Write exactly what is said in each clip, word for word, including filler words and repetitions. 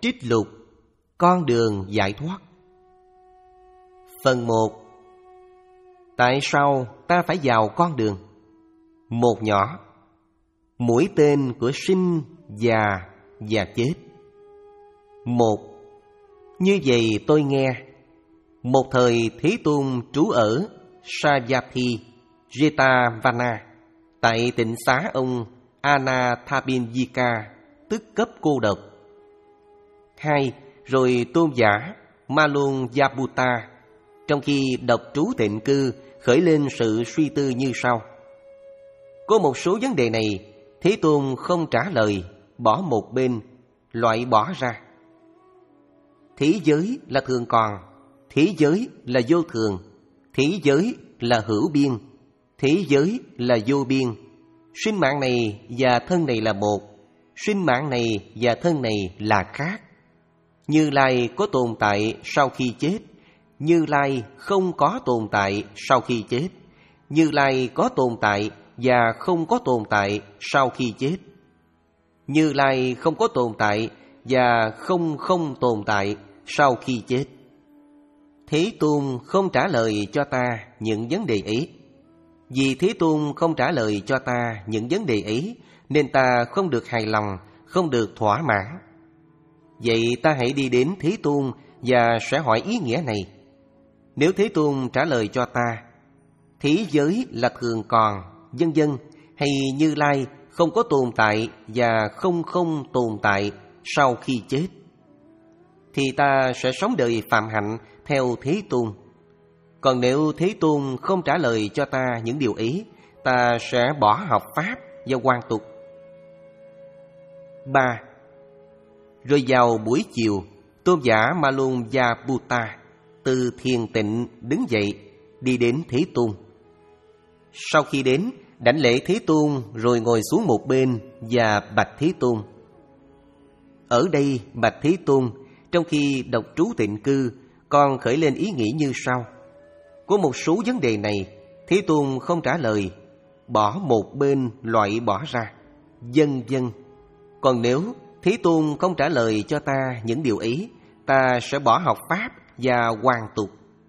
Trích lục Con đường giải thoát. Phần một. Tại sao ta phải vào con đường? Một nhỏ. Mũi tên của sinh, già và chết. Một. Như vậy tôi nghe. Một thời Thế Tôn trú ở Savatthi, Jetavana, tại tịnh xá ông Anathapindika, tức cấp cô độc. Hai. Rồi tôn giả Malunjaputta, trong khi độc trú tịnh cư, khởi lên sự suy tư như sau. Có một số vấn đề này, Thế Tôn không trả lời, bỏ một bên, loại bỏ ra. Thế giới là thường còn, thế giới là vô thường, thế giới là hữu biên, thế giới là vô biên. Sinh mạng này và thân này là một, sinh mạng này và thân này là khác. Như Lai có tồn tại sau khi chết, Như Lai không có tồn tại sau khi chết, Như Lai có tồn tại và không có tồn tại sau khi chết, Như Lai không có tồn tại và không không tồn tại sau khi chết. Thế Tôn không trả lời cho ta những vấn đề ấy. Vì Thế Tôn không trả lời cho ta những vấn đề ấy, nên ta không được hài lòng, không được thỏa mãn. Vậy ta hãy đi đến Thế Tôn và sẽ hỏi ý nghĩa này. Nếu Thế Tôn trả lời cho ta, thế giới là thường còn, vân vân, hay Như Lai không có tồn tại và không không tồn tại sau khi chết, thì ta sẽ sống đời phạm hạnh theo Thế Tôn. Còn nếu Thế Tôn không trả lời cho ta những điều ấy, ta sẽ bỏ học Pháp và hoàn tục. Ba. Rồi vào buổi chiều, tôn giả Malunjaputta từ thiền tịnh đứng dậy, đi đến Thế Tôn. Sau khi đến, đảnh lễ Thế Tôn rồi ngồi xuống một bên và bạch Thế Tôn. Ở đây bạch Thế Tôn, trong khi độc trú tịnh cư, con khởi lên ý nghĩ như sau. Có một số vấn đề này, Thế Tôn không trả lời, bỏ một bên, loại bỏ ra, vân vân. Còn nếu Thế Tôn không trả lời cho ta những điều ấy, ta sẽ bỏ học Pháp và hoàn tục.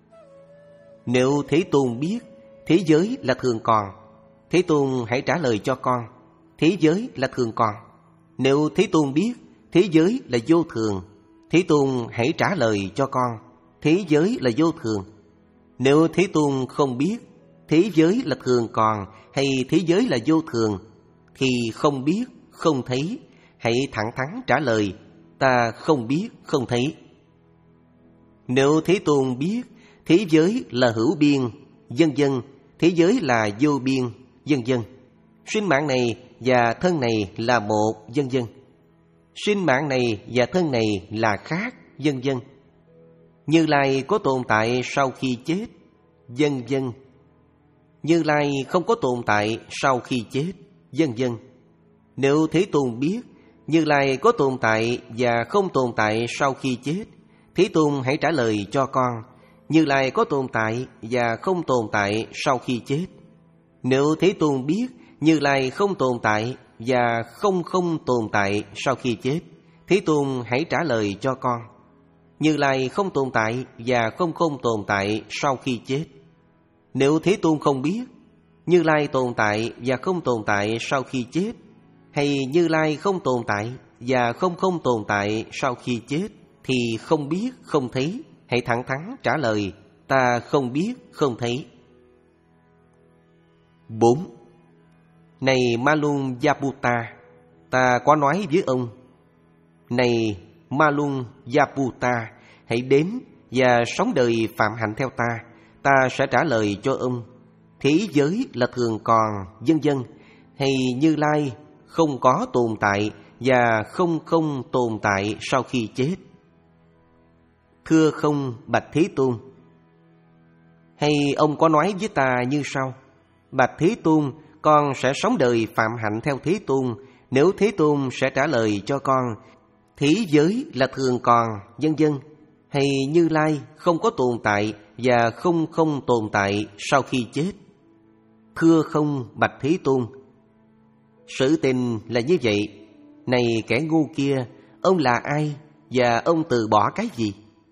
Nếu Thế Tôn biết thế giới là thường còn, Thế Tôn hãy trả lời cho con, thế giới là thường còn. Nếu Thế Tôn biết thế giới là vô thường, Thế Tôn hãy trả lời cho con, thế giới là vô thường. Nếu Thế Tôn không biết thế giới là thường còn hay thế giới là vô thường, thì không biết, không thấy, hãy thẳng thắn trả lời, ta không biết, không thấy. Nếu Thế Tôn biết thế giới là hữu biên, vân vân, thế giới là vô biên, vân vân, sinh mạng này và thân này là một, vân vân, sinh mạng này và thân này là khác, vân vân, Như Lai có tồn tại sau khi chết, vân vân, Như Lai không có tồn tại sau khi chết, vân vân. Nếu Thế Tôn biết Như Lai có tồn tại và không tồn tại sau khi chết, Thế Tôn hãy trả lời cho con, Như Lai có tồn tại và không tồn tại sau khi chết. Nếu Thế Tôn biết Như Lai không tồn tại và không không tồn tại sau khi chết, Thế Tôn hãy trả lời cho con, Như Lai không tồn tại và không không tồn tại sau khi chết. Nếu Thế Tôn không biết Như Lai tồn tại và không tồn tại sau khi chết, hay Như Lai không tồn tại và không không tồn tại sau khi chết, thì không biết, không thấy, hãy thẳng thắn trả lời, ta không biết, không thấy. Bốn. Này Malunjaputta, ta có nói với ông. Này Malunjaputta, hãy đến và sống đời phạm hạnh theo ta, ta sẽ trả lời cho ông. Thế giới là thường còn, vân vân, hay Như Lai không có tồn tại và không không tồn tại sau khi chết. Thưa không, bạch Thế Tôn. Hay ông có nói với ta như sau. Bạch Thế Tôn, con sẽ sống đời phạm hạnh theo Thế Tôn, nếu Thế Tôn sẽ trả lời cho con, thế giới là thường còn, vân vân, hay Như Lai không có tồn tại và không không tồn tại sau khi chết. Thưa không, bạch Thế Tôn. Sự tình là như vậy. Này kẻ ngu kia, ông là ai? và ông từ bỏ cái gì?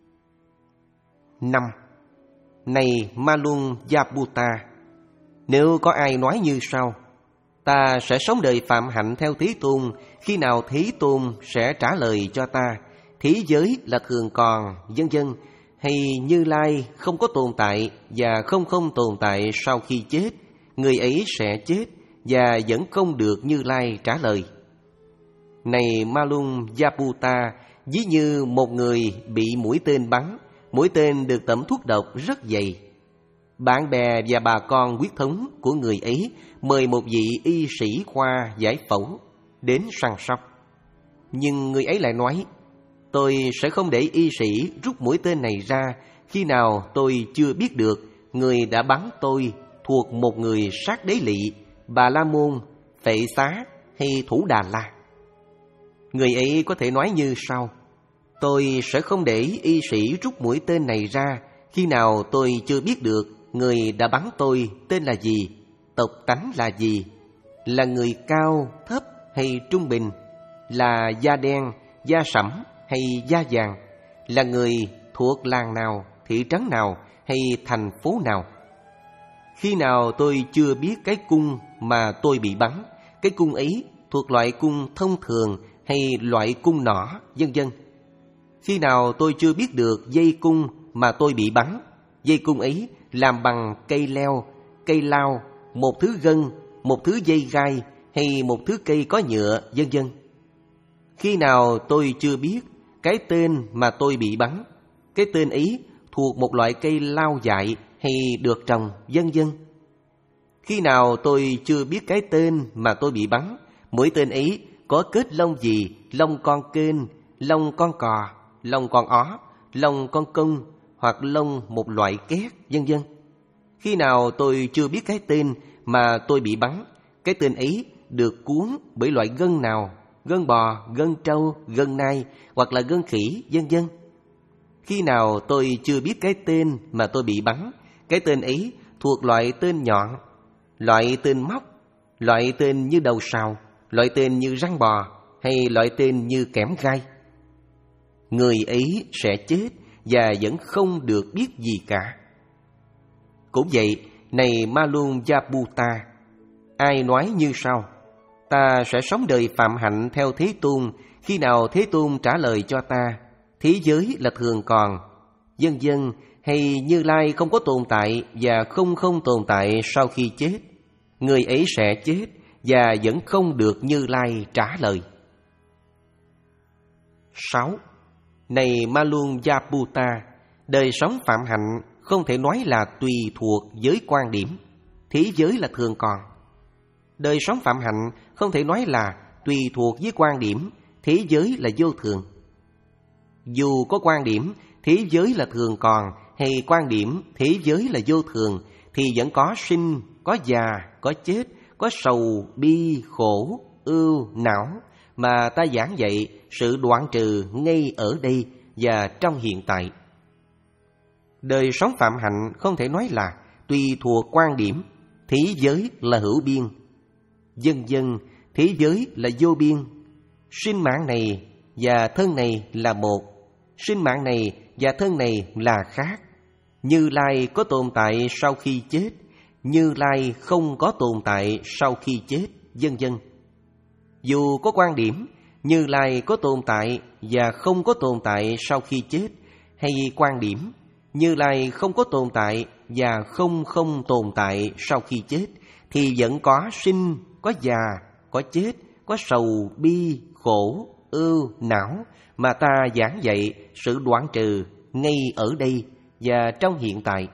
Năm. Này Malunjaputta, nếu có ai nói như sau: ta sẽ sống đời phạm hạnh theo Thế Tôn, khi nào Thế Tôn sẽ trả lời cho ta? Thế giới là thường còn, vân vân, hay Như Lai không có tồn tại và không không tồn tại sau khi chết, người ấy sẽ chết và vẫn không được Như Lai trả lời. Này Malunjaputta, ví như một người bị mũi tên bắn, mũi tên được tẩm thuốc độc rất dày. Bạn bè và bà con huyết thống của người ấy mời một vị y sĩ khoa giải phẫu đến săn sóc. Nhưng người ấy lại nói: tôi sẽ không để y sĩ rút mũi tên này ra khi nào tôi chưa biết được người đã bắn tôi thuộc một người sát đế lị, Bà La Môn, Phệ Xá hay Thủ Đà La. Người ấy có thể nói như sau: tôi sẽ không để y sĩ rút mũi tên này ra khi nào tôi chưa biết được người đã bắn tôi tên là gì, tộc tánh là gì, là người cao, thấp hay trung bình, là da đen, da sẫm hay da vàng, là người thuộc làng nào, thị trấn nào hay thành phố nào. Khi nào tôi chưa biết cái cung mà tôi bị bắn, cái cung ấy thuộc loại cung thông thường hay loại cung nỏ, vân vân. Khi nào tôi chưa biết được dây cung mà tôi bị bắn, dây cung ấy làm bằng cây leo, cây lao, một thứ gân, một thứ dây gai hay một thứ cây có nhựa, vân vân. Khi nào tôi chưa biết cái tên mà tôi bị bắn, cái tên ấy thuộc một loại cây lao dại hay được trồng, vân vân. Khi nào tôi chưa biết cái tên mà tôi bị bắn, mũi tên ấy có kết lông gì, lông con kênh, lông con cò, lông con ó, lông con công hoặc lông một loại két, vân vân. Khi nào tôi chưa biết cái tên mà tôi bị bắn, cái tên ấy được cuốn bởi loại gân nào, gân bò, gân trâu, gân nai hoặc là gân khỉ, vân vân. Khi nào tôi chưa biết cái tên mà tôi bị bắn, cái tên ấy thuộc loại tên nhọn, loại tên móc, loại tên như đầu sào, loại tên như răng bò hay loại tên như kẽm gai. Người ấy sẽ chết và vẫn không được biết gì cả. Cũng vậy, này Malunjaputta, ai nói như sau: ta sẽ sống đời phạm hạnh theo Thế Tôn, khi nào Thế Tôn trả lời cho ta, thế giới là thường còn, vân vân, hay Như Lai không có tồn tại và không không tồn tại sau khi chết, người ấy sẽ chết và vẫn không được Như Lai trả lời. Sáu. Này Malunjaputta, đời sống phạm hạnh không thể nói là tùy thuộc với quan điểm, thế giới là thường còn. Đời sống phạm hạnh không thể nói là tùy thuộc với quan điểm, thế giới là vô thường. Dù có quan điểm thế giới là thường còn hay quan điểm thế giới là vô thường, thì vẫn có sinh, có già, có chết, có sầu, bi, khổ, ưu, não mà ta giảng dạy sự đoạn trừ ngay ở đây và trong hiện tại. Đời sống phạm hạnh không thể nói là tùy thuộc quan điểm, thế giới là hữu biên, vân vân, thế giới là vô biên. Sinh mạng này và thân này là một, sinh mạng này và thân này là khác. Như Lai có tồn tại sau khi chết, Như Lai không có tồn tại sau khi chết, vân vân. Dù có quan điểm Như Lai có tồn tại và không có tồn tại sau khi chết, hay quan điểm Như Lai không có tồn tại và không không tồn tại sau khi chết, thì vẫn có sinh, có già, có chết, có sầu, bi, khổ, ưu, não mà ta giảng dạy sự đoạn trừ ngay ở đây và trong hiện tại.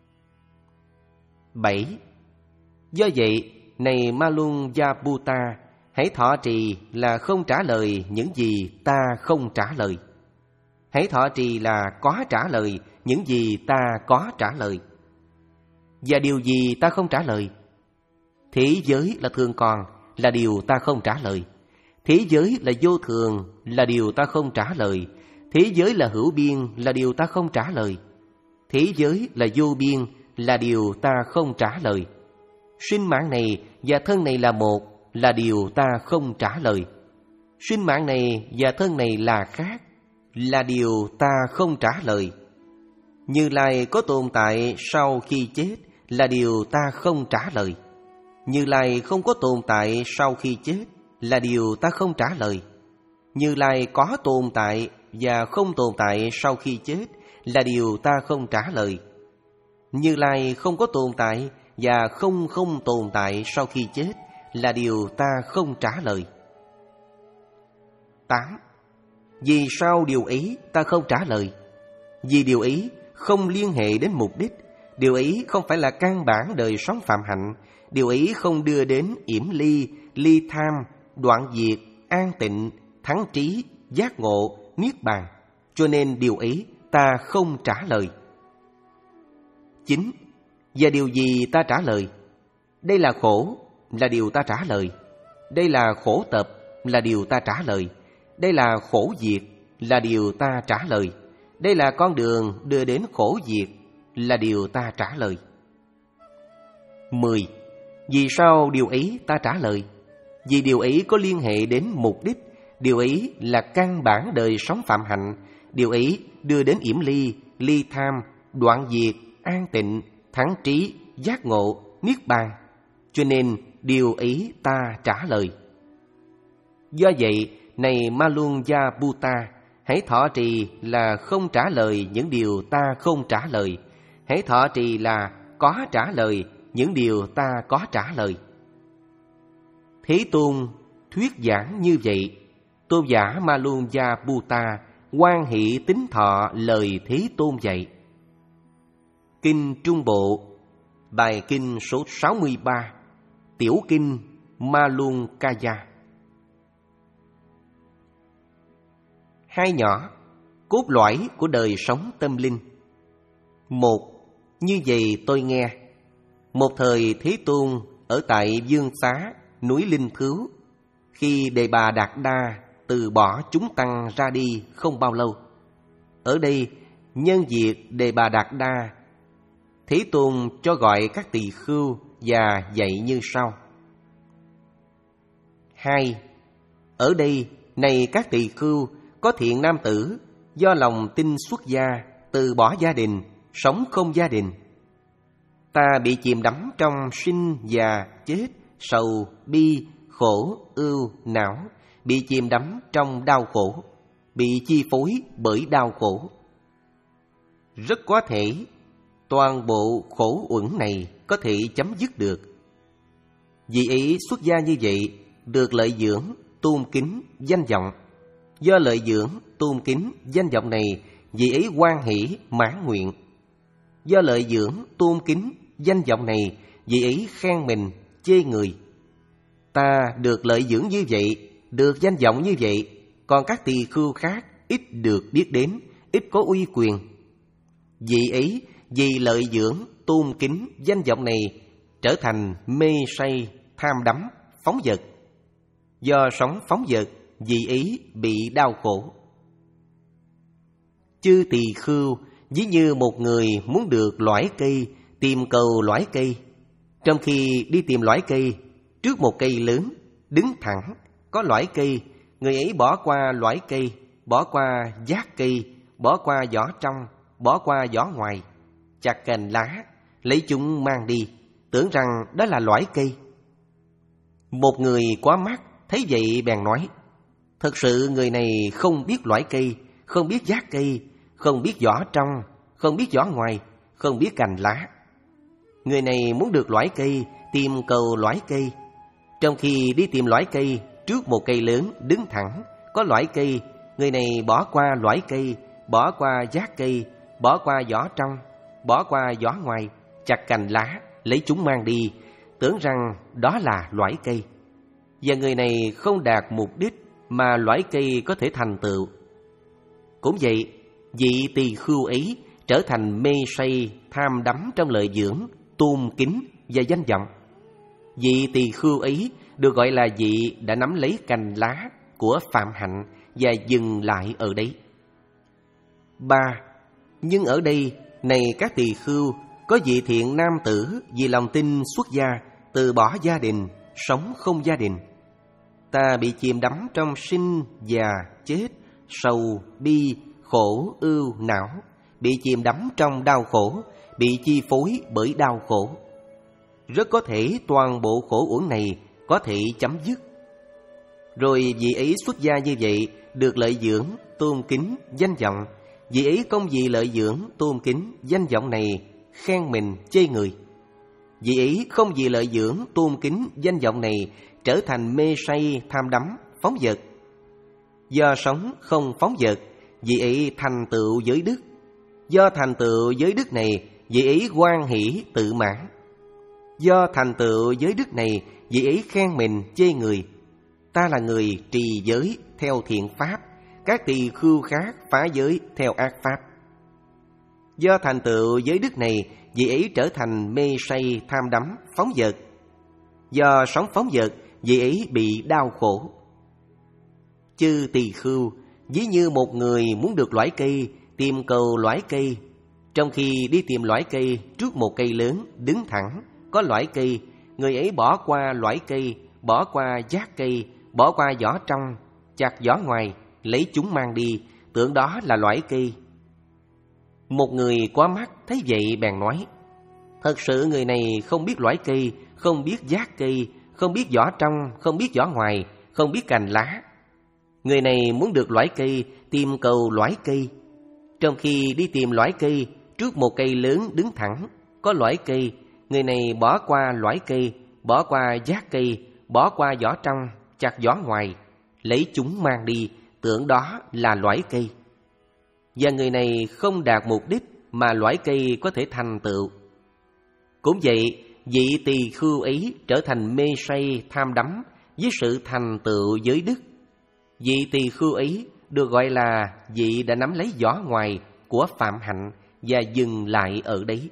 Bảy. Do vậy, này Malunjaputta, hãy thọ trì là không trả lời những gì ta không trả lời. Hãy thọ trì là có trả lời những gì ta có trả lời. Và điều gì ta không trả lời? Thế giới là thường còn, là điều ta không trả lời. Thế giới là vô thường, là điều ta không trả lời. Thế giới là hữu biên, là điều ta không trả lời. Thế giới là vô biên, là điều ta không trả lời. Sinh mạng này và thân này là một, là điều ta không trả lời. Sinh mạng này và thân này là khác, là điều ta không trả lời. Như Lai có tồn tại sau khi chết là điều ta không trả lời. Như Lai không có tồn tại sau khi chết là điều ta không trả lời. Như Lai có tồn tại và không tồn tại sau khi chết là điều ta không trả lời. Như Lai không có tồn tại và không không tồn tại sau khi chết là điều ta không trả lời. tám. Vì sao điều ấy ta không trả lời? Vì điều ấy không liên hệ đến mục đích. Điều ấy không phải là căn bản đời sống phạm hạnh. Điều ấy không đưa đến yểm ly, ly tham, đoạn diệt, an tịnh, thắng trí, giác ngộ, niết bàn. Cho nên điều ấy ta không trả lời. chín. Và điều gì ta trả lời? Đây là khổ, là điều ta trả lời. Đây là khổ tập, là điều ta trả lời. Đây là khổ diệt, là điều ta trả lời. Đây là con đường đưa đến khổ diệt, là điều ta trả lời. mười. Vì sao điều ấy ta trả lời? Vì điều ấy có liên hệ đến mục đích. Điều ấy là căn bản đời sống phạm hạnh. Điều ấy đưa đến yểm ly, ly tham, đoạn diệt, an tịnh, thắng trí, giác ngộ, niết bàn. Cho nên điều ấy ta trả lời. Do vậy, này Malunjabutta, hãy thọ trì là không trả lời những điều ta không trả lời. Hãy thọ trì là có trả lời những điều ta có trả lời. Thế Tôn thuyết giảng như vậy. Tôn giả Malunjabutta hoan hỷ tín thọ lời Thế Tôn dạy. Kinh Trung Bộ, bài kinh số sáu mươi ba, tiểu kinh Malunkaya. Hai nhỏ, cốt lõi của đời sống tâm linh. Một, như vậy tôi nghe. Một thời Thế Tôn ở tại Dương Xá, núi Linh Thứu, khi Đề Bà Đạt Đa từ bỏ chúng tăng ra đi không bao lâu. Ở đây, nhân việc Đề Bà Đạt Đa, Thế Tôn cho gọi các tỳ khưu và dạy như sau. Hai, ở đây, này các tỳ khưu, có thiện nam tử do lòng tin xuất gia, từ bỏ gia đình, sống không gia đình. Ta bị chìm đắm trong sinh già chết, sầu bi khổ ưu não, bị chìm đắm trong đau khổ, bị chi phối bởi đau khổ. Rất có thể toàn bộ khổ uẩn này có thể chấm dứt được. Vì ý xuất gia như vậy được lợi dưỡng, tôn kính, danh vọng. Do lợi dưỡng, tôn kính, danh vọng này, vì ấy hoan hỷ, mãn nguyện. Do lợi dưỡng, tôn kính, danh vọng này, vì ấy khen mình, chê người. Ta được lợi dưỡng như vậy, được danh vọng như vậy, còn các tỳ khưu khác ít được biết đến, ít có uy quyền. Vì ấy, vì lợi dưỡng, tôn kính, danh vọng này, trở thành mê say, tham đắm, phóng dật. Do sống phóng dật, vì ý bị đau khổ. Chư tỳ khưu ví như một người muốn được lõi cây, tìm cầu lõi cây. Trong khi đi tìm lõi cây, trước một cây lớn, đứng thẳng, có lõi cây, người ấy bỏ qua lõi cây, bỏ qua giác cây, bỏ qua vỏ trong, bỏ qua vỏ ngoài, chặt cành lá, lấy chúng mang đi, tưởng rằng đó là lõi cây. Một người quá mắt thấy vậy bèn nói, thật sự người này không biết lõi cây, không biết giác cây, không biết vỏ trong, không biết vỏ ngoài, không biết cành lá. Người này muốn được lõi cây, tìm cầu lõi cây. Trong khi đi tìm lõi cây, trước một cây lớn, đứng thẳng, có lõi cây, người này bỏ qua lõi cây, bỏ qua giác cây, bỏ qua vỏ trong, bỏ qua vỏ ngoài, chặt cành lá, lấy chúng mang đi, tưởng rằng đó là lõi cây. Và người này không đạt mục đích mà lõi cây có thể thành tựu. Cũng vậy, vị tỳ khưu ấy trở thành mê say, tham đắm trong lợi dưỡng, tôn kính và danh vọng. Vị tỳ khưu ấy được gọi là vị đã nắm lấy cành lá của phạm hạnh và dừng lại ở đấy. Ba. Nhưng ở đây, này các tỳ khưu, có vị thiện nam tử vì lòng tin xuất gia, từ bỏ gia đình, sống không gia đình. Ta bị chìm đắm trong sinh, già, chết, sầu, bi, khổ, ưu, não, bị chìm đắm trong đau khổ, bị chi phối bởi đau khổ. Rất có thể toàn bộ khổ uẩn này có thể chấm dứt. Rồi vị ấy xuất gia như vậy, được lợi dưỡng, tôn kính, danh vọng. Vị ấy không vì lợi dưỡng, tôn kính, danh vọng này khen mình, chê người. Vị ấy không vì lợi dưỡng, tôn kính, danh vọng này trở thành mê say, tham đắm, phóng dật. Do sống không phóng dật, vị ấy thành tựu giới đức. Do thành tựu giới đức này, vị ấy hoan hỷ tự mãn. Do thành tựu giới đức này, vị ấy khen mình, chê người. Ta là người trì giới theo thiện pháp, các tỳ khưu khác phá giới theo ác pháp. Do thành tựu giới đức này, vị ấy trở thành mê say, tham đắm, phóng dật. Do sống phóng dật, vị ấy bị đau khổ. Chư tỳ khưu, ví như một người muốn được loại cây, tìm cầu loại cây. Trong khi đi tìm loại cây, trước một cây lớn, đứng thẳng, có loại cây, người ấy bỏ qua loại cây, bỏ qua giác cây, bỏ qua vỏ trong, chặt vỏ ngoài, lấy chúng mang đi, tưởng đó là loại cây. Một người quá mắt thấy vậy bèn nói: thật sự người này không biết loại cây, không biết giác cây, không biết vỏ trong, không biết vỏ ngoài, không biết cành lá. Người này muốn được loại cây, tìm cầu loại cây. Trong khi đi tìm loại cây, trước một cây lớn đứng thẳng, có loại cây, người này bỏ qua loại cây, bỏ qua giác cây, bỏ qua vỏ trong, chặt vỏ ngoài, lấy chúng mang đi, tưởng đó là loại cây. Và người này không đạt mục đích mà loại cây có thể thành tựu. Cũng vậy, vị tỳ khưu ấy trở thành mê say, tham đắm với sự thành tựu giới đức. Vị tỳ khưu ấy được gọi là vị đã nắm lấy vỏ ngoài của phạm hạnh và dừng lại ở đấy.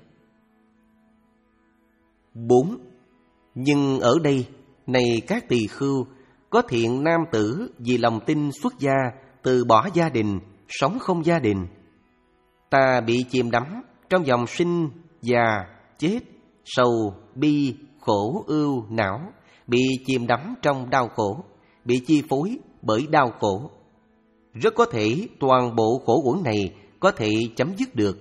Bốn. Nhưng ở đây, này các tỳ khưu, có thiện nam tử vì lòng tin xuất gia, từ bỏ gia đình, sống không gia đình. Ta bị chìm đắm trong dòng sinh, già, chết, sầu, bi, khổ, ưu, não, bị chìm đắm trong đau khổ, bị chi phối bởi đau khổ. Rất có thể toàn bộ khổ uẩn này có thể chấm dứt được.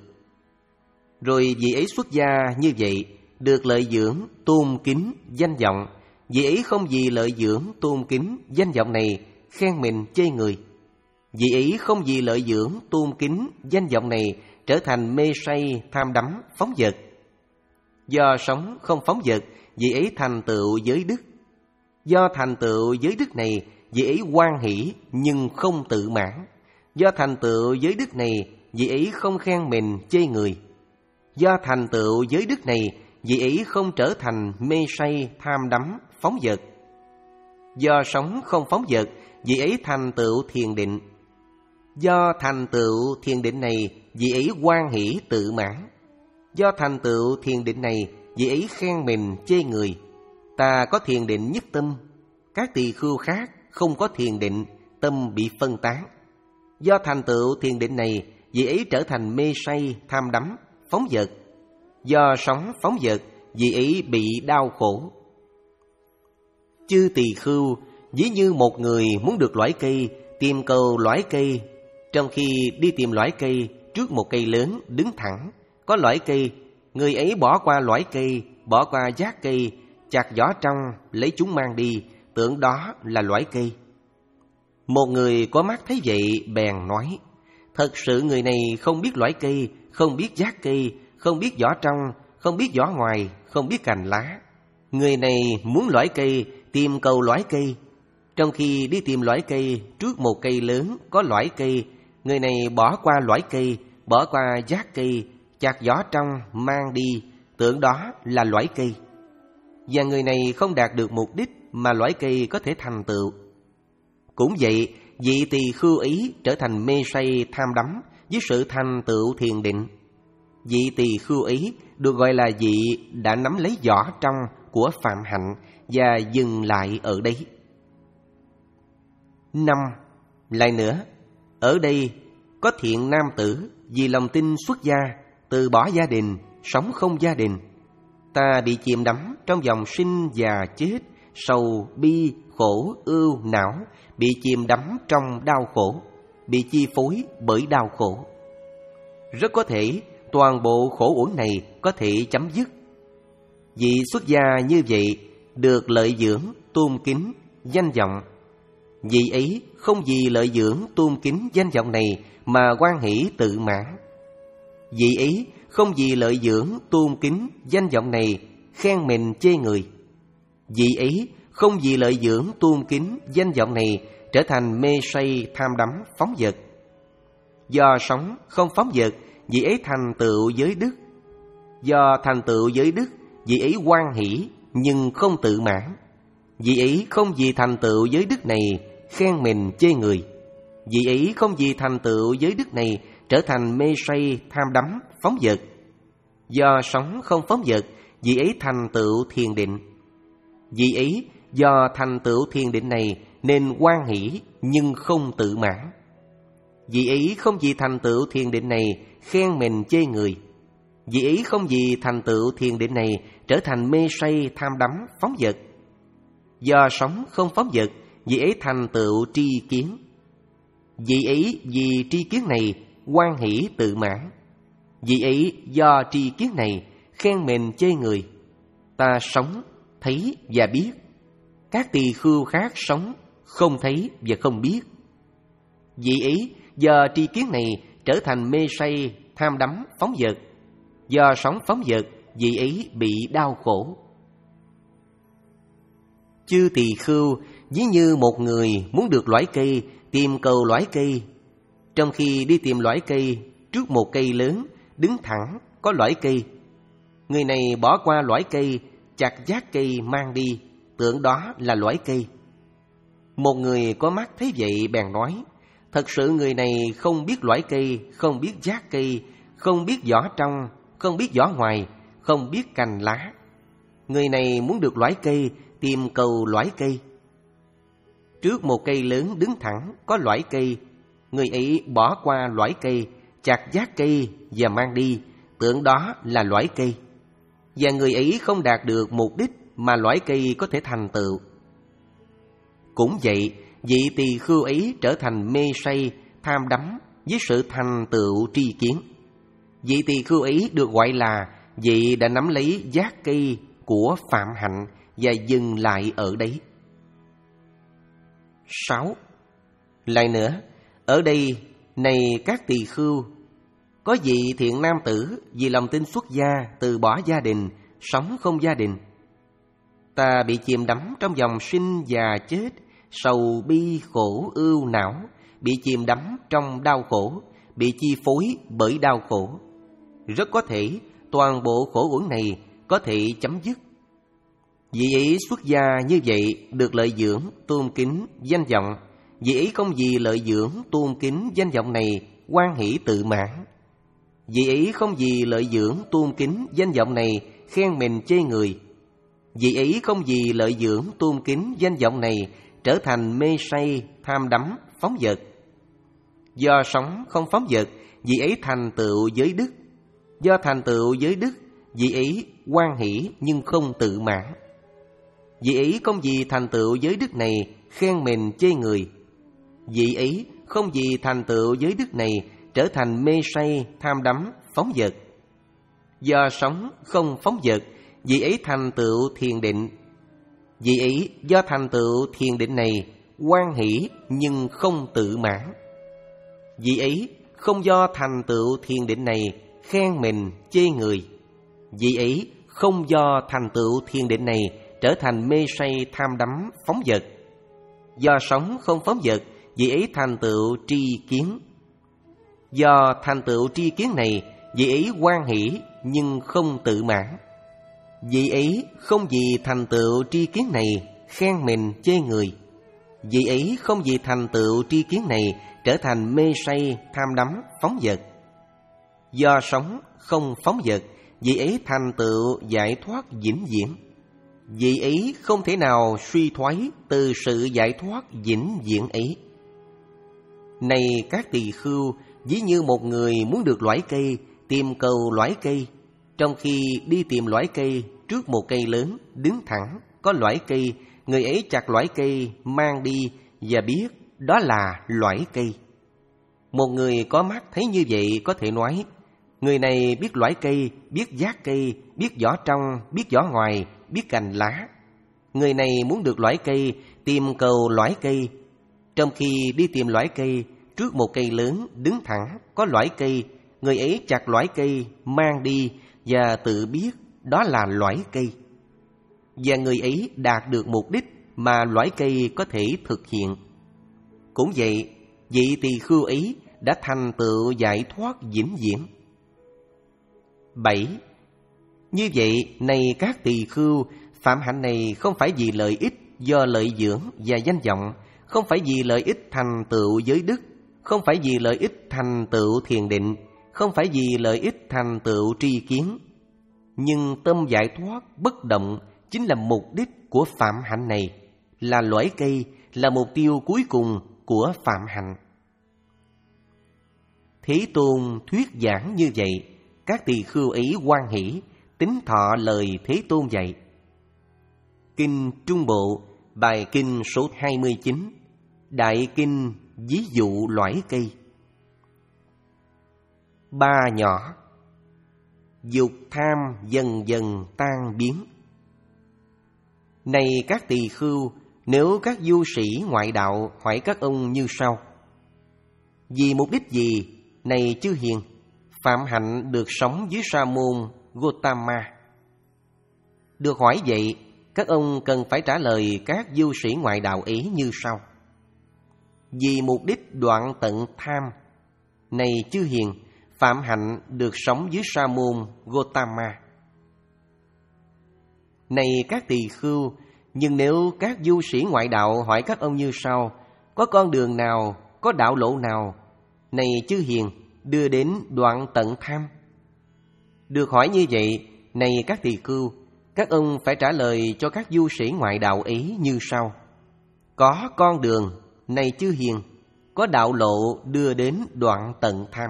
Rồi vị ấy xuất gia như vậy, được lợi dưỡng, tôn kính, danh vọng. Vị ấy không vì lợi dưỡng, tôn kính, danh vọng này khen mình, chê người. Vị ấy không vì lợi dưỡng, tôn kính, danh vọng này trở thành mê say, tham đắm, phóng dật. Do sống không phóng dật, vị ấy thành tựu giới đức. Do thành tựu giới đức này, vị ấy hoan hỷ nhưng không tự mãn. Do thành tựu giới đức này, vị ấy không khen mình, chê người. Do thành tựu giới đức này, vị ấy không trở thành mê say, tham đắm, phóng dật. Do sống không phóng dật, vị ấy thành tựu thiền định. Do thành tựu thiền định này, vị ấy hoan hỷ tự mãn. Do thành tựu thiền định này, vị ấy khen mình, chê người. Ta có thiền định nhất tâm, các tỳ khưu khác không có thiền định, tâm bị phân tán. Do thành tựu thiền định này, vị ấy trở thành mê say, tham đắm, phóng dật. Do sống phóng dật, vị ấy bị đau khổ. Chư tỳ khưu, ví như một người muốn được loại cây, tìm cầu loại cây. Trong khi đi tìm loại cây, trước một cây lớn đứng thẳng, có loại cây, người ấy bỏ qua loại cây, bỏ qua giác cây, chặt vỏ trong, lấy chúng mang đi, tưởng đó là loại cây. Một người có mắt thấy vậy bèn nói: thật sự người này không biết loại cây, không biết giác cây, không biết vỏ trong, không biết vỏ ngoài, không biết cành lá. Người này muốn loại cây, tìm cầu loại cây. Trong khi đi tìm loại cây, trước một cây lớn có loại cây, người này bỏ qua loại cây, bỏ qua giác cây, chặt vỏ trong, mang đi, tưởng đó là loại cây. Và người này không đạt được mục đích mà loại cây có thể thành tựu. Cũng vậy, vị tỳ khưu ấy trở thành mê say, tham đắm với sự thành tựu thiền định. Vị tỳ khưu ấy được gọi là vị đã nắm lấy vỏ trong của phạm hạnh và dừng lại ở đấy. Năm. Lại nữa, ở đây có thiện nam tử vì lòng tin xuất gia, từ bỏ gia đình, sống không gia đình. Ta bị chìm đắm trong dòng sinh, già, chết, sầu, bi, khổ, ưu, não, bị chìm đắm trong đau khổ. bị chi phối bởi đau khổ. Rất có thể toàn bộ khổ uẩn này có thể chấm dứt. Vị xuất gia như vậy được lợi dưỡng, tôn kính, danh vọng. Vị ấy không vì lợi dưỡng, tôn kính, danh vọng này mà hoan hỷ tự mãn. Vị ấy không vì lợi dưỡng, tôn kính, danh vọng này khen mình chê người. Vị ấy không vì lợi dưỡng, tôn kính, danh vọng này trở thành mê say, tham đắm, phóng dật. Do sống không phóng dật, vị ấy thành tựu giới đức. Do thành tựu giới đức, vị ấy hoan hỷ nhưng không tự mãn. Vị ấy không vì thành tựu giới đức này khen mình chê người. Vị ấy không vì thành tựu giới đức này trở thành mê say, tham đắm, phóng dật. Do sống không phóng dật, vị ấy thành tựu thiền định. Vị ấy do thành tựu thiền định này nên hoan hỷ nhưng không tự mãn. Vị ấy không vì thành tựu thiền định này khen mình chê người. Vị ấy không vì thành tựu thiền định này trở thành mê say, tham đắm, phóng dật. Do sống không phóng dật, vị ấy thành tựu tri kiến. Vị ấy vì tri kiến này hoan hỷ tự mãn. Vị ấy do tri kiến này khen mình chê người. Ta sống, thấy và biết. Các tỳ khưu khác sống, không thấy và không biết. Vị ấy do tri kiến này trở thành mê say, tham đắm, phóng dật. Do sống phóng dật, vị ấy bị đau khổ. Chư tỳ khưu ví như một người muốn được lõi cây, tìm cầu lõi cây. Trong khi đi tìm lõi cây, trước một cây lớn, đứng thẳng, có lõi cây. Người này bỏ qua lõi cây, chặt giác cây mang đi, tưởng đó là lõi cây. Một người có mắt thấy vậy bèn nói, thật sự người này không biết lõi cây, không biết giác cây, không biết vỏ trong, không biết vỏ ngoài, không biết cành lá. Người này muốn được lõi cây, tìm cầu lõi cây. Trước một cây lớn đứng thẳng, có lõi cây. Người ấy bỏ qua lõi cây, chặt giác cây và mang đi, tưởng đó là lõi cây. Và người ấy không đạt được mục đích mà lõi cây có thể thành tựu. Cũng vậy, vị tỳ khưu ấy trở thành mê say, tham đắm với sự thành tựu tri kiến. Vị tỳ khưu ấy được gọi là vị đã nắm lấy giác cây của phạm hạnh và dừng lại ở đấy. Sáu. Lại nữa, ở đây, này các tỳ khưu, có vị thiện nam tử vì lòng tin xuất gia từ bỏ gia đình, sống không gia đình. Ta bị chìm đắm trong dòng sinh già chết, sầu bi khổ ưu não, bị chìm đắm trong đau khổ, bị chi phối bởi đau khổ. Rất có thể toàn bộ khổ uẩn này có thể chấm dứt. Vị ấy xuất gia như vậy được lợi dưỡng, tôn kính, danh vọng. Vị ấy không vì lợi dưỡng, tôn kính, danh vọng này hoan hỷ tự mãn. Vị ấy không vì lợi dưỡng, tôn kính, danh vọng này khen mình chê người. Vị ấy không vì lợi dưỡng, tôn kính, danh vọng này trở thành mê say, tham đắm, phóng dật. Do sống không phóng dật, vị ấy thành tựu giới đức. Do thành tựu giới đức, vị ấy hoan hỷ nhưng không tự mãn. Vị ấy không vì thành tựu giới đức này khen mình chê người. Vị ấy không vì thành tựu giới đức này trở thành mê say, tham đắm, phóng dật. Do sống không phóng dật, vị ấy thành tựu thiền định. Vị ấy do thành tựu thiền định này hoan hỷ nhưng không tự mãn. Vị ấy không do thành tựu thiền định này khen mình chê người. Vị ấy không do thành tựu thiền định này trở thành mê say, tham đắm, phóng dật. Do sống không phóng dật, vị ấy thành tựu tri kiến. Do thành tựu tri kiến này, vị ấy hoan hỷ nhưng không tự mãn. Vị ấy không vì thành tựu tri kiến này khen mình chê người. Vị ấy không vì thành tựu tri kiến này trở thành mê say, tham đắm, phóng dật. Do sống không phóng dật, vị ấy thành tựu giải thoát vĩnh viễn. Vị ấy không thể nào suy thoái từ sự giải thoát vĩnh viễn ấy. Này các tỳ khưu, ví như một người muốn được lõi cây, tìm cầu lõi cây. Trong khi đi tìm lõi cây, trước một cây lớn, đứng thẳng, có lõi cây, người ấy chặt lõi cây, mang đi và biết đó là lõi cây. Một người có mắt thấy như vậy có thể nói, người này biết loại cây, biết giác cây, biết vỏ trong, biết vỏ ngoài, biết cành lá. Người này muốn được loại cây, tìm cầu loại cây. Trong khi đi tìm loại cây, trước một cây lớn đứng thẳng có loại cây, người ấy chặt loại cây, mang đi và tự biết đó là loại cây. Và người ấy đạt được mục đích mà loại cây có thể thực hiện. Cũng vậy, vị tỳ khưu ấy đã thành tựu giải thoát vĩnh viễn. Bảy. Như vậy, này các tỳ khưu, phạm hạnh này không phải vì lợi ích do lợi dưỡng và danh vọng, không phải vì lợi ích thành tựu giới đức, không phải vì lợi ích thành tựu thiền định, không phải vì lợi ích thành tựu tri kiến. Nhưng tâm giải thoát bất động chính là mục đích của phạm hạnh này, là lõi cây, là mục tiêu cuối cùng của phạm hạnh. Thế Tôn thuyết giảng như vậy, các tỳ khưu ấy hoan hỷ, tín thọ lời Thế Tôn dạy. Kinh Trung Bộ, bài kinh số hai mươi chín, Đại kinh ví dụ lõi cây. Ba nhỏ. Dục tham dần dần tan biến. Này các tỳ khưu, nếu các du sĩ ngoại đạo hỏi các ông như sau: vì mục đích gì, này chư hiền, phạm hạnh được sống dưới sa môn Gotama? Được hỏi vậy, các ông cần phải trả lời các du sĩ ngoại đạo ấy như sau: vì mục đích đoạn tận tham, này chư hiền, phạm hạnh được sống dưới sa môn Gotama. Này các tỳ khưu, nhưng nếu các du sĩ ngoại đạo hỏi các ông như sau: có con đường nào, có đạo lộ nào, này chư hiền, đưa đến đoạn tận tham? Được hỏi như vậy, này các tỳ khưu, các ông phải trả lời cho các du sĩ ngoại đạo ấy như sau: có con đường, này chư hiền, có đạo lộ đưa đến đoạn tận tham.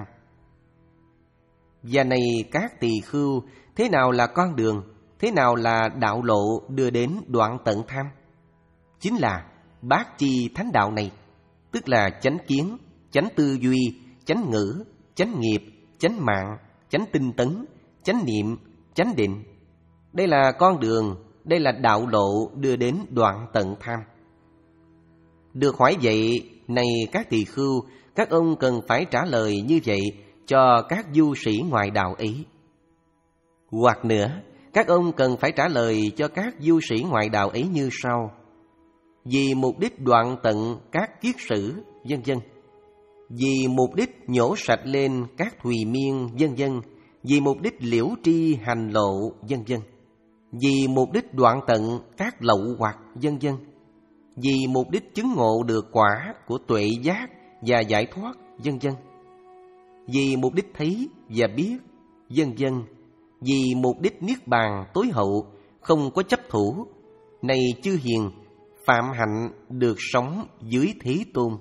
Và này các tỳ khưu, thế nào là con đường, thế nào là đạo lộ đưa đến đoạn tận tham? Chính là bát chi thánh đạo này, tức là chánh kiến, chánh tư duy, chánh ngữ, chánh nghiệp, chánh mạng, chánh tinh tấn, chánh niệm, chánh định. Đây là con đường, đây là đạo lộ đưa đến đoạn tận tham. Được hỏi vậy, này các tỳ khưu, các ông cần phải trả lời như vậy cho các du sĩ ngoại đạo ấy. Hoặc nữa, các ông cần phải trả lời cho các du sĩ ngoại đạo ấy như sau: vì mục đích đoạn tận các kiết sử, vân vân. Vì mục đích nhổ sạch lên các thùy miên, vân vân. Vì mục đích liễu tri hành lộ, vân vân. Vì mục đích đoạn tận các lậu hoặc, vân vân. Vì mục đích chứng ngộ được quả của tuệ giác và giải thoát, vân vân. Vì mục đích thấy và biết, vân vân. Vì mục đích niết bàn tối hậu, không có chấp thủ. Này chư hiền, phạm hạnh được sống dưới Thế Tôn.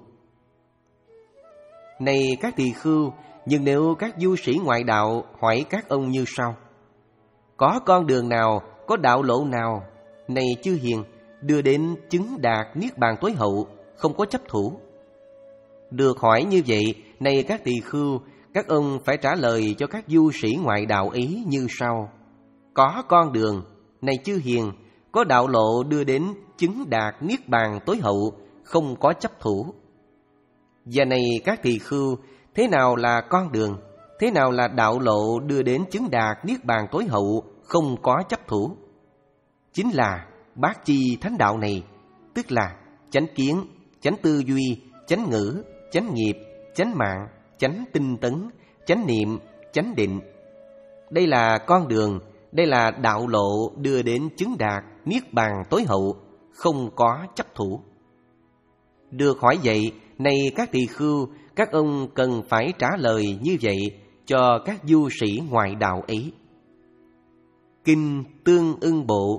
Này các tỳ khưu, nhưng nếu các du sĩ ngoại đạo hỏi các ông như sau: có con đường nào, có đạo lộ nào, này chư hiền, đưa đến chứng đạt niết bàn tối hậu, không có chấp thủ? Được hỏi như vậy, này các tỳ khưu, các ông phải trả lời cho các du sĩ ngoại đạo ấy như sau: có con đường, này chư hiền, có đạo lộ đưa đến chứng đạt niết bàn tối hậu, không có chấp thủ. Và này các tỳ khưu, thế nào là con đường, thế nào là đạo lộ đưa đến chứng đạt niết bàn tối hậu, không có chấp thủ? Chính là bát chi thánh đạo này, tức là chánh kiến, chánh tư duy, chánh ngữ, chánh nghiệp, chánh mạng, chánh tinh tấn, chánh niệm, chánh định. Đây là con đường, đây là đạo lộ đưa đến chứng đạt niết bàn tối hậu, không có chấp thủ. Được hỏi vậy, này các tỳ khưu, các ông cần phải trả lời như vậy cho các du sĩ ngoại đạo ấy. Kinh Tương Ưng Bộ,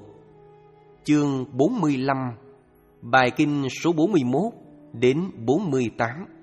chương bốn mươi lăm, bài kinh số bốn mươi mốt đến bốn mươi tám.